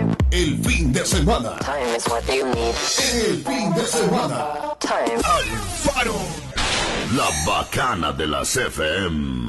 El fin de semana. Time is what you need. El fin de semana. Time. Alfaro. La bacana de las FM.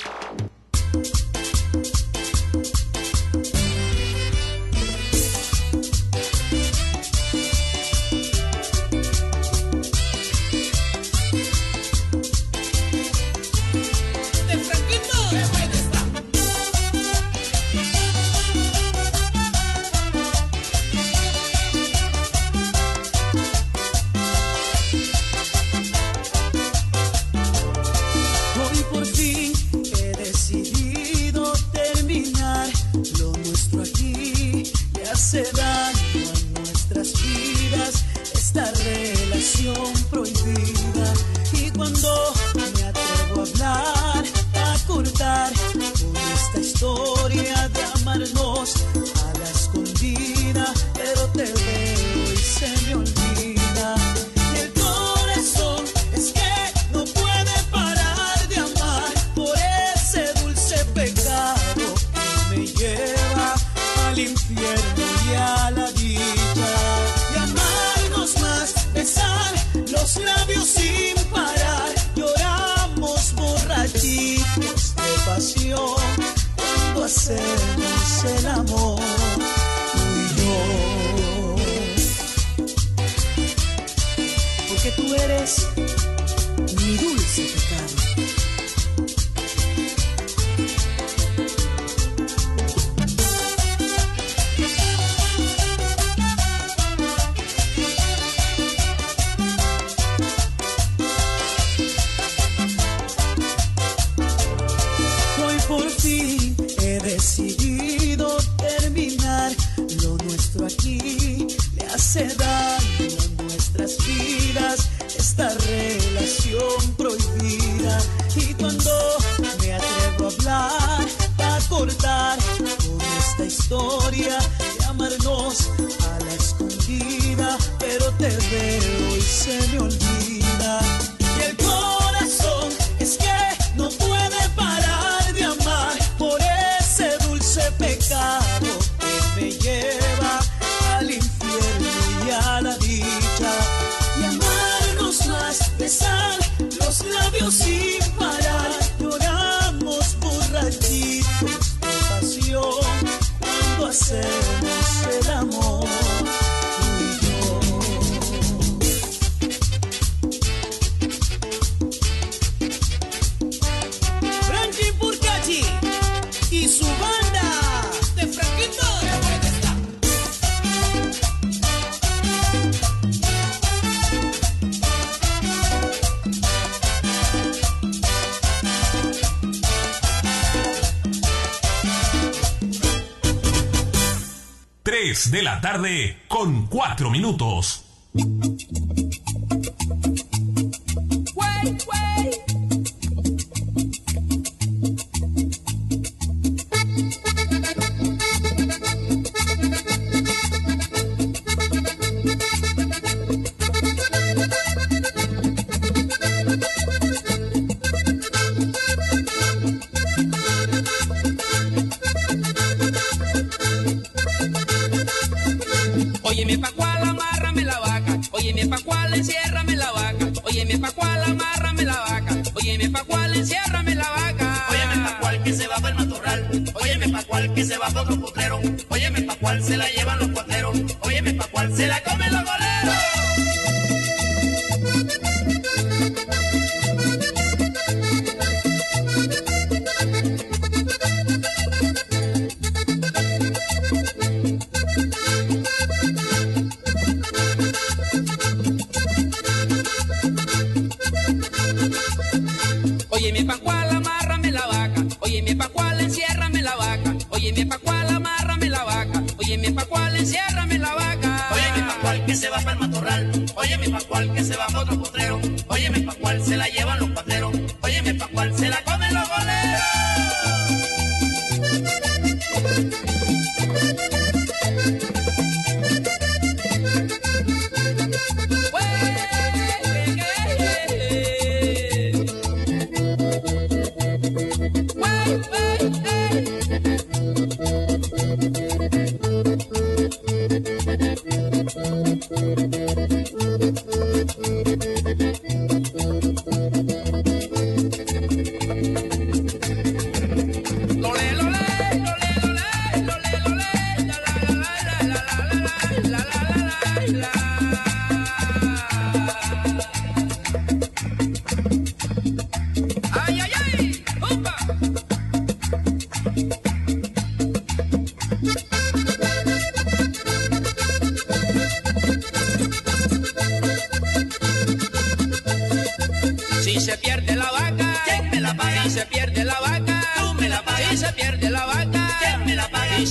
De la tarde con 4 minutos.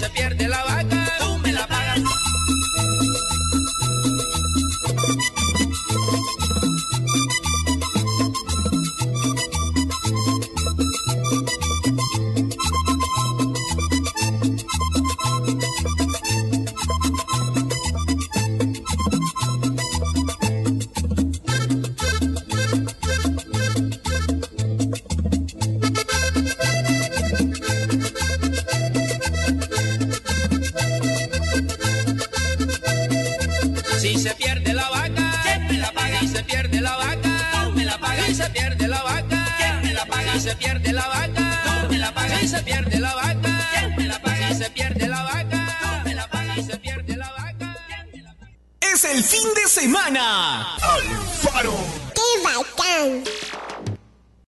se pierde la vaca, tú me la pagas. Si se pierde la vaca, ¿quién me la paga? Si se pierde la vaca, tú me la pagas. Si se pierde la vaca, ¿quién me la paga? Si se pierde la vaca, tú me la pagas. Si se pierde la vaca, ¿quién me la paga? Si se pierde la vaca, tú me la pagas. Si se pierde la vaca, ¿quién me la paga? Es el fin de semana. Alfaro. ¡Qué bacán!